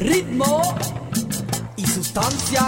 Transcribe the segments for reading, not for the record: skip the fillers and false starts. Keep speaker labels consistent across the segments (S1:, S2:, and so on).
S1: ritmo y sustancia.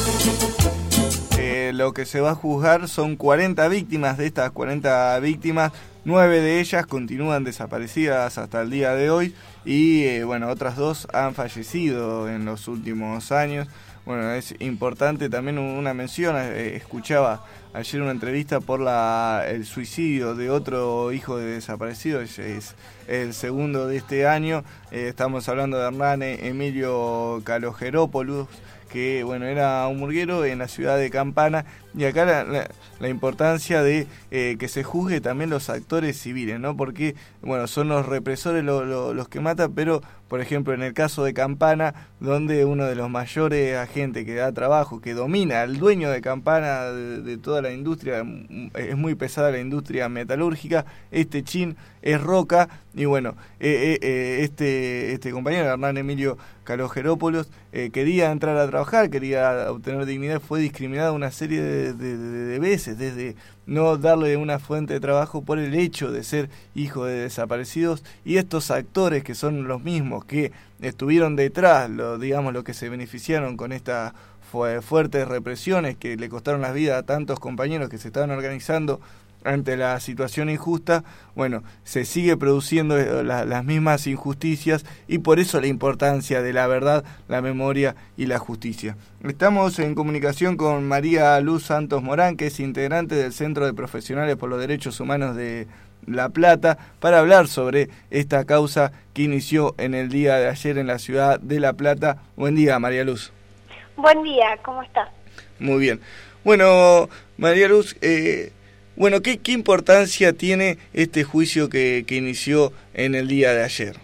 S2: Lo que se va a juzgar son 40 víctimas. De estas 40 víctimas, 9 de ellas continúan desaparecidas hasta el día de hoy y otras 2 han fallecido en los últimos años. Bueno, es importante también una mención, escuchaba ayer una entrevista por el suicidio de otro hijo de desaparecido, es el segundo de este año. Estamos hablando de Hernán Emilio Kalogeropoulos, que era un murguero en la ciudad de Campana, y acá la importancia de que se juzgue también los actores civiles, ¿no? Porque son los represores los que matan, pero por ejemplo en el caso de Campana, donde uno de los mayores agentes que da trabajo, que domina, el dueño de Campana, de toda la industria, es muy pesada la industria metalúrgica, este chin es Roca, y este compañero, Hernán Emilio Kalogeropoulos, quería entrar a trabajar, quería obtener dignidad, fue discriminado una serie de veces, desde no darle una fuente de trabajo por el hecho de ser hijo de desaparecidos, y estos actores que son los mismos que estuvieron detrás, lo que se beneficiaron con estas fuertes represiones que le costaron la vida a tantos compañeros que se estaban organizando ante la situación injusta, se sigue produciendo las mismas injusticias, y por eso la importancia de la verdad, la memoria y la justicia. Estamos en comunicación con María Luz Santos Morán, que es integrante del Centro de Profesionales por los Derechos Humanos de La Plata, para hablar sobre esta causa que inició en el día de ayer en la ciudad de La Plata. Buen día, María Luz.
S3: Buen día, ¿cómo estás?
S2: Muy bien. María Luz, ¿qué importancia tiene este juicio que inició en el día de ayer?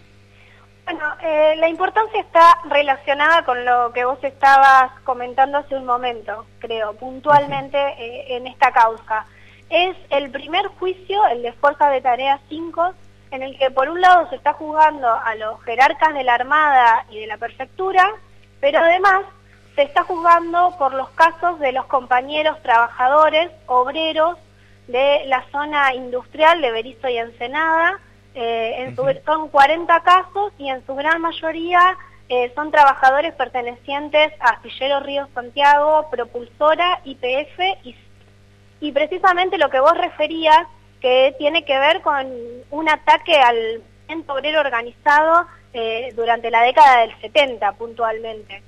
S3: La importancia está relacionada con lo que vos estabas comentando hace un momento, creo, puntualmente en esta causa. Es el primer juicio, el de Fuerza de Tarea 5, en el que por un lado se está juzgando a los jerarcas de la Armada y de la Prefectura, pero además se está juzgando por los casos de los compañeros trabajadores, obreros, de la zona industrial de Berisso y Ensenada. Son 40 casos y en su gran mayoría son trabajadores pertenecientes a Astilleros Río Santiago, Propulsora, YPF y precisamente lo que vos referías, que tiene que ver con un ataque al movimiento obrero organizado durante la década del 70 puntualmente.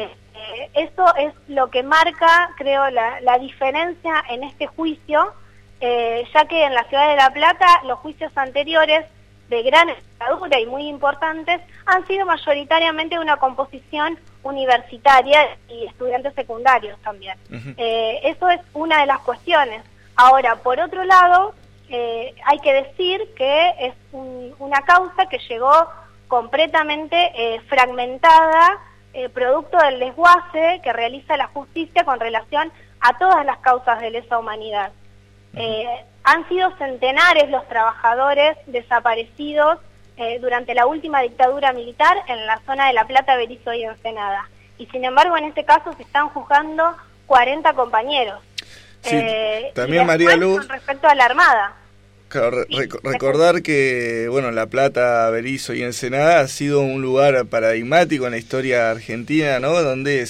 S3: Eso es lo que marca, creo, la diferencia en este juicio, ya que en la ciudad de La Plata los juicios anteriores de gran envergadura y muy importantes han sido mayoritariamente una composición universitaria y estudiantes secundarios también. Eso es una de las cuestiones. Ahora, por otro lado, hay que decir que es una causa que llegó completamente fragmentada, producto del desguace que realiza la justicia con relación a todas las causas de lesa humanidad. Han sido centenares los trabajadores desaparecidos durante la última dictadura militar en la zona de La Plata, Berisso y Ensenada. Y sin embargo, en este caso se están juzgando 40 compañeros.
S2: Sí, también María Luz,
S3: con respecto a la Armada.
S2: Claro, recordar que La Plata, Berisso y Ensenada ha sido un lugar paradigmático en la historia argentina, ¿no? Donde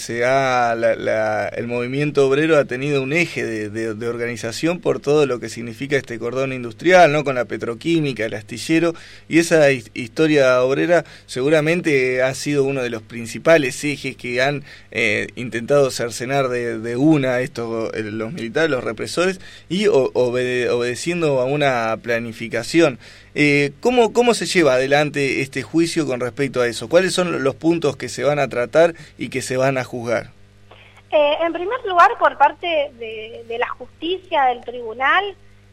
S2: el movimiento obrero ha tenido un eje de organización por todo lo que significa este cordón industrial, ¿no? Con la petroquímica, el astillero, y esa historia obrera seguramente ha sido uno de los principales ejes que han intentado cercenar de una los militares, los represores, y obedeciendo a una planificación. ¿Cómo se lleva adelante este juicio con respecto a eso? ¿Cuáles son los puntos que se van a tratar y que se van a juzgar?
S3: En primer lugar, por parte de la justicia, del tribunal,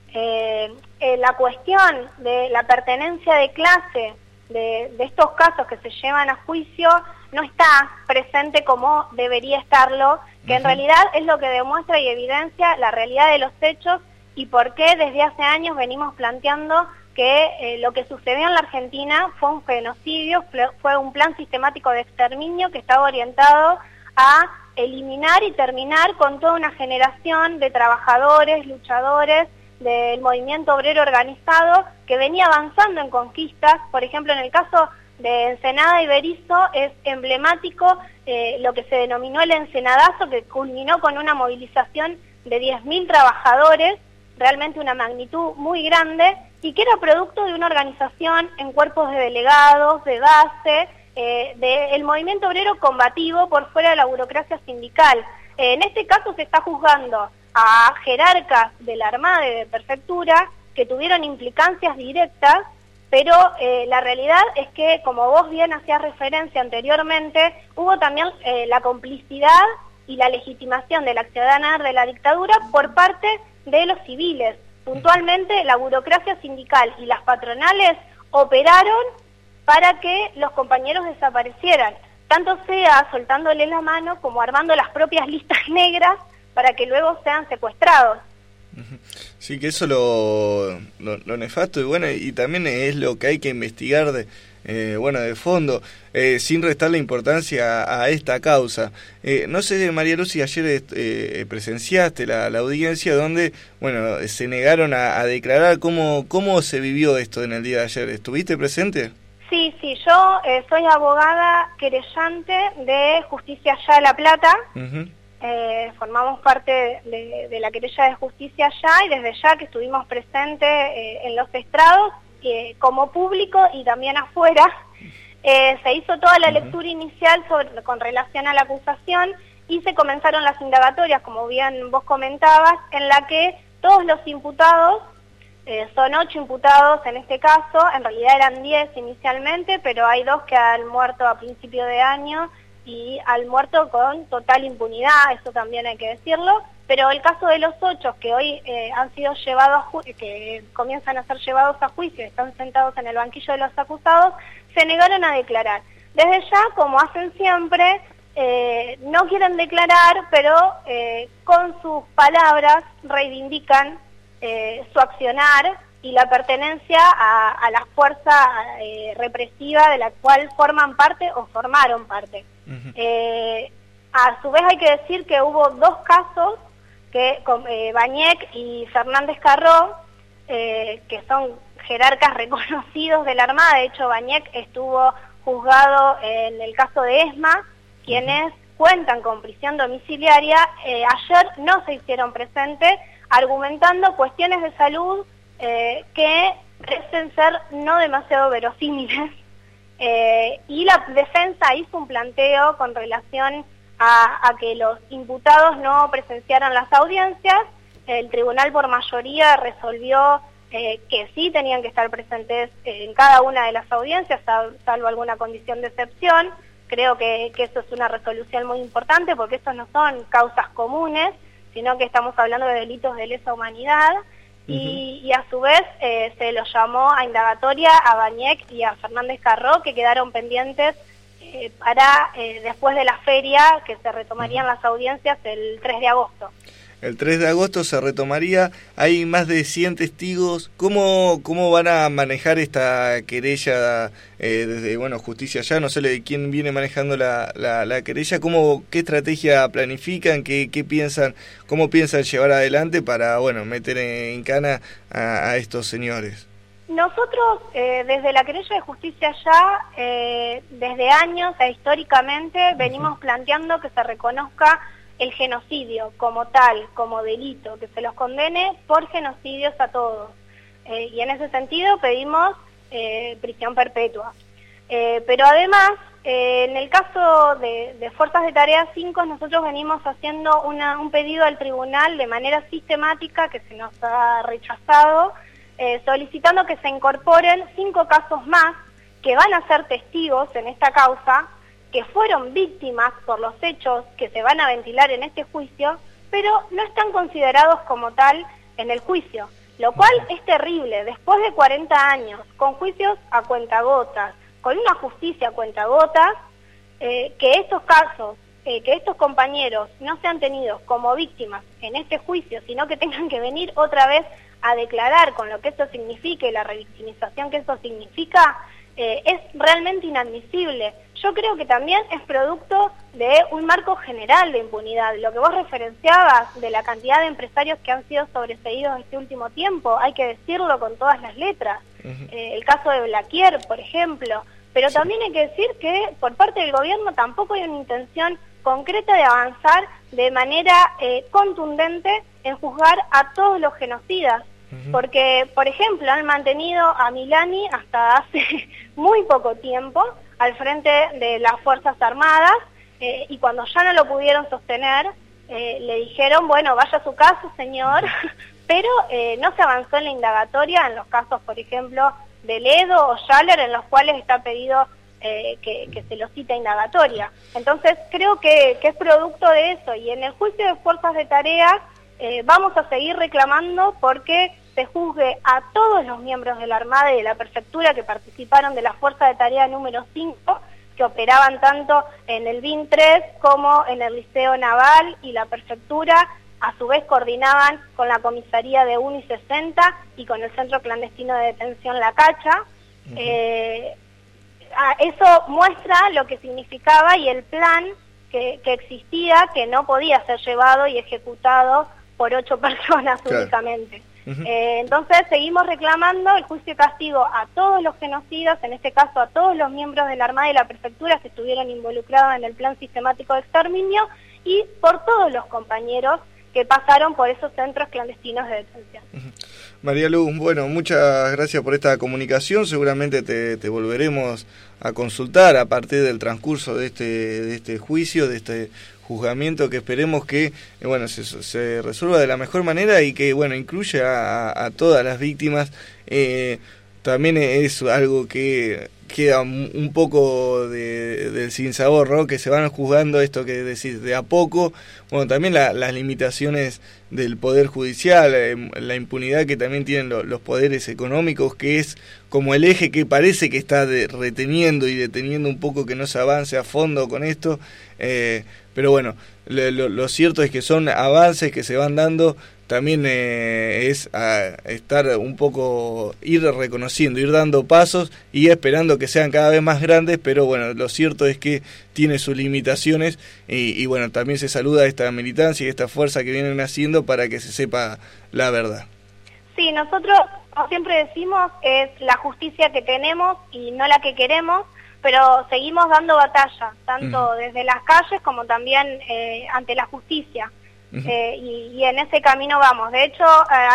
S3: la cuestión de la pertenencia de clase de estos casos que se llevan a juicio no está presente como debería estarlo, que en realidad es lo que demuestra y evidencia la realidad de los hechos y por qué desde hace años venimos planteando que lo que sucedió en la Argentina fue un genocidio, fue un plan sistemático de exterminio que estaba orientado a eliminar y terminar con toda una generación de trabajadores, luchadores del movimiento obrero organizado que venía avanzando en conquistas. Por ejemplo, en el caso de Ensenada y Berisso es emblemático, lo que se denominó el Ensenadazo, que culminó con una movilización de 10.000 trabajadores, realmente una magnitud muy grande, y que era producto de una organización en cuerpos de delegados, de base, del movimiento obrero combativo por fuera de la burocracia sindical. En este caso se está juzgando a jerarcas de la Armada y de Prefectura que tuvieron implicancias directas, pero la realidad es que, como vos bien hacías referencia anteriormente, hubo también la complicidad y la legitimación del accionar de la dictadura por parte de los civiles. Puntualmente, la burocracia sindical y las patronales operaron para que los compañeros desaparecieran, tanto sea soltándole la mano como armando las propias listas negras para que luego sean secuestrados.
S2: Sí, que eso lo nefasto, y bueno, y también es lo que hay que investigar de fondo, sin restarle importancia a esta causa. No sé, María Luz, si ayer presenciaste la audiencia donde, bueno, se negaron a declarar. ¿Cómo se vivió esto en el día de ayer? ¿Estuviste presente?
S3: Sí, yo soy abogada querellante de Justicia Allá de La Plata. Formamos parte de la querella de Justicia Allá, y desde ya que estuvimos presentes en los estrados, como público y también afuera. Se hizo toda la lectura inicial con relación a la acusación, y se comenzaron las indagatorias, como bien vos comentabas, en la que todos los imputados, son 8 imputados en este caso, en realidad eran 10 inicialmente, pero hay 2 que han muerto a principio de año y han muerto con total impunidad, eso también hay que decirlo, pero el caso de los 8 que hoy han sido llevados que comienzan a ser llevados a juicio, están sentados en el banquillo de los acusados, se negaron a declarar. Desde ya, como hacen siempre, no quieren declarar, pero con sus palabras reivindican su accionar y la pertenencia a la fuerza represiva de la cual forman parte o formaron parte. A su vez hay que decir que hubo 2 casos, que Bañec y Fernández Carró, que son jerarcas reconocidos de la Armada. De hecho, Bañec estuvo juzgado en el caso de ESMA, quienes cuentan con prisión domiciliaria. Ayer no se hicieron presentes, argumentando cuestiones de salud que parecen ser no demasiado verosímiles, y la defensa hizo un planteo con relación a que los imputados no presenciaran las audiencias. El tribunal por mayoría resolvió que sí tenían que estar presentes en cada una de las audiencias, salvo alguna condición de excepción. Creo que eso es una resolución muy importante, porque estos no son causas comunes, sino que estamos hablando de delitos de lesa humanidad, y a su vez se los llamó a indagatoria a Bañec y a Fernández Carró, que quedaron pendientes para después de la feria, que se retomarían las audiencias el 3 de agosto.
S2: El 3 de agosto se retomaría, hay más de 100 testigos. ¿Cómo van a manejar esta querella desde Justicia Allá? No sé de quién viene manejando la querella. ¿Qué estrategia planifican? ¿Qué piensan? ¿Cómo piensan llevar adelante para meter en cana a estos señores?
S3: Nosotros, desde la querella de Justicia Allá, desde años e históricamente venimos planteando que se reconozca el genocidio como tal, como delito, que se los condene por genocidios a todos. Y en ese sentido pedimos prisión perpetua. Pero además, en el caso de Fuerzas de Tarea 5, nosotros venimos haciendo un pedido al tribunal de manera sistemática, que se nos ha rechazado, solicitando que se incorporen 5 casos más que van a ser testigos en esta causa, que fueron víctimas por los hechos que se van a ventilar en este juicio, pero no están considerados como tal en el juicio, lo cual es terrible. Después de 40 años, con juicios a cuentagotas, con una justicia a cuentagotas, que estos casos, que estos compañeros no sean tenidos como víctimas en este juicio, sino que tengan que venir otra vez a declarar con lo que eso significa y la revictimización que eso significa, es realmente inadmisible. Yo creo que también es producto de un marco general de impunidad. Lo que vos referenciabas de la cantidad de empresarios que han sido sobreseídos este último tiempo, hay que decirlo con todas las letras. El caso de Blaquier, por ejemplo, Pero también hay que decir que por parte del gobierno tampoco hay una intención concreta de avanzar de manera contundente en juzgar a todos los genocidas. Porque, por ejemplo, han mantenido a Milani hasta hace muy poco tiempo al frente de las Fuerzas Armadas, y cuando ya no lo pudieron sostener, le dijeron, bueno, vaya a su casa, señor, pero no se avanzó en la indagatoria en los casos, por ejemplo, de Ledo o Schaller, en los cuales está pedido que se lo cita indagatoria. Entonces, creo que es producto de eso, y en el juicio de fuerzas de tarea vamos a seguir reclamando porque se juzgue a todos los miembros de la Armada y de la Prefectura que participaron de la Fuerza de Tarea número 5, que operaban tanto en el BIN 3 como en el Liceo Naval, y la Prefectura a su vez coordinaban con la comisaría de UNI 60 y con el Centro Clandestino de Detención La Cacha. Eso muestra lo que significaba y el plan que existía, que no podía ser llevado y ejecutado por 8 personas únicamente. Entonces seguimos reclamando el juicio y castigo a todos los genocidas, en este caso a todos los miembros de la Armada y la Prefectura que estuvieron involucrados en el plan sistemático de exterminio, y por todos los compañeros que pasaron por esos centros clandestinos de detención.
S2: María Luz, bueno, muchas gracias por esta comunicación. Seguramente te volveremos a consultar a partir del transcurso de este juicio, de este juzgamiento, que esperemos que bueno se resuelva de la mejor manera y que bueno incluya a todas las víctimas. También es algo que queda un poco del sinsabor, ¿no? Que se van juzgando esto que decís de a poco. Bueno, también las limitaciones del Poder Judicial, la impunidad que también tienen los poderes económicos, que es como el eje que parece que está reteniendo y deteniendo un poco que no se avance a fondo con esto. Pero bueno, lo cierto es que son avances que se van dando. También es estar un poco, ir reconociendo, ir dando pasos y esperando que sean cada vez más grandes, pero bueno, lo cierto es que tiene sus limitaciones y bueno, también se saluda esta militancia y esta fuerza que vienen haciendo para que se sepa la verdad.
S3: Sí, nosotros, como siempre decimos, es la justicia que tenemos y no la que queremos, pero seguimos dando batalla, tanto desde las calles como también ante la justicia. Y en ese camino vamos. De hecho,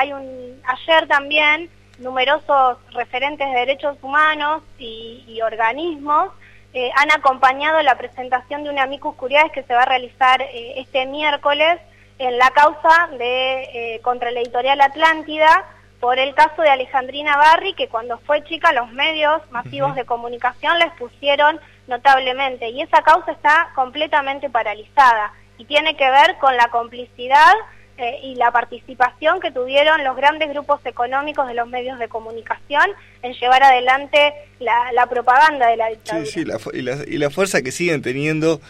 S3: ayer también numerosos referentes de derechos humanos y organismos han acompañado la presentación de un amicus curiae que se va a realizar este miércoles en la causa contra la editorial Atlántida por el caso de Alejandrina Barri, que cuando fue chica los medios masivos de comunicación la expusieron notablemente, y esa causa está completamente paralizada. Y tiene que ver con la complicidad y la participación que tuvieron los grandes grupos económicos de los medios de comunicación en llevar adelante la propaganda de la dictadura.
S2: Sí, y la fuerza que siguen teniendo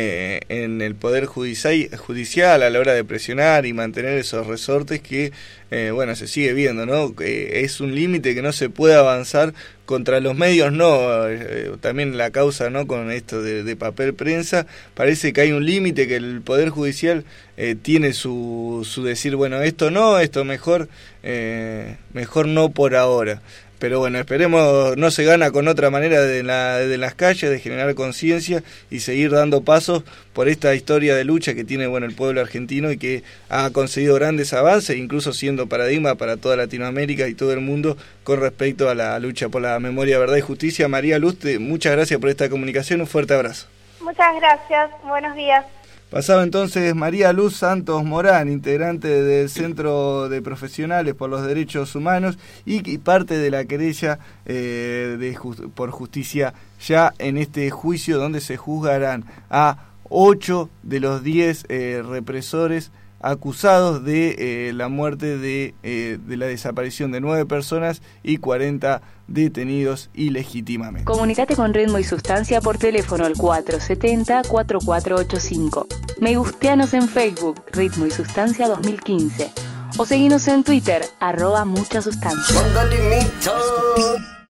S2: en el Poder Judicial a la hora de presionar y mantener esos resortes que, bueno, se sigue viendo, ¿no? Es un límite que no se puede avanzar contra los medios, no, también la causa, ¿no? Con esto de papel prensa, parece que hay un límite que el Poder Judicial tiene su decir, bueno, esto no, esto mejor no por ahora. Pero bueno, esperemos, no se gana con otra manera de las calles, de generar conciencia y seguir dando pasos por esta historia de lucha que tiene bueno el pueblo argentino y que ha conseguido grandes avances, incluso siendo paradigma para toda Latinoamérica y todo el mundo con respecto a la lucha por la memoria, verdad y justicia. María Luz, muchas gracias por esta comunicación, un fuerte abrazo.
S3: Muchas gracias, buenos días.
S2: Pasaba entonces María Luz Santos Morán, integrante del Centro de Profesionales por los Derechos Humanos y parte de la querella por justicia ya en este juicio donde se juzgarán a 8 de los 10 represores acusados de la muerte de la desaparición de 9 personas y 40 detenidos ilegítimamente.
S4: Comunicate con Ritmo y Sustancia por teléfono al 470-4485. Me gusteanos en Facebook, Ritmo y Sustancia 2015. O seguinos en Twitter, @muchasustancia.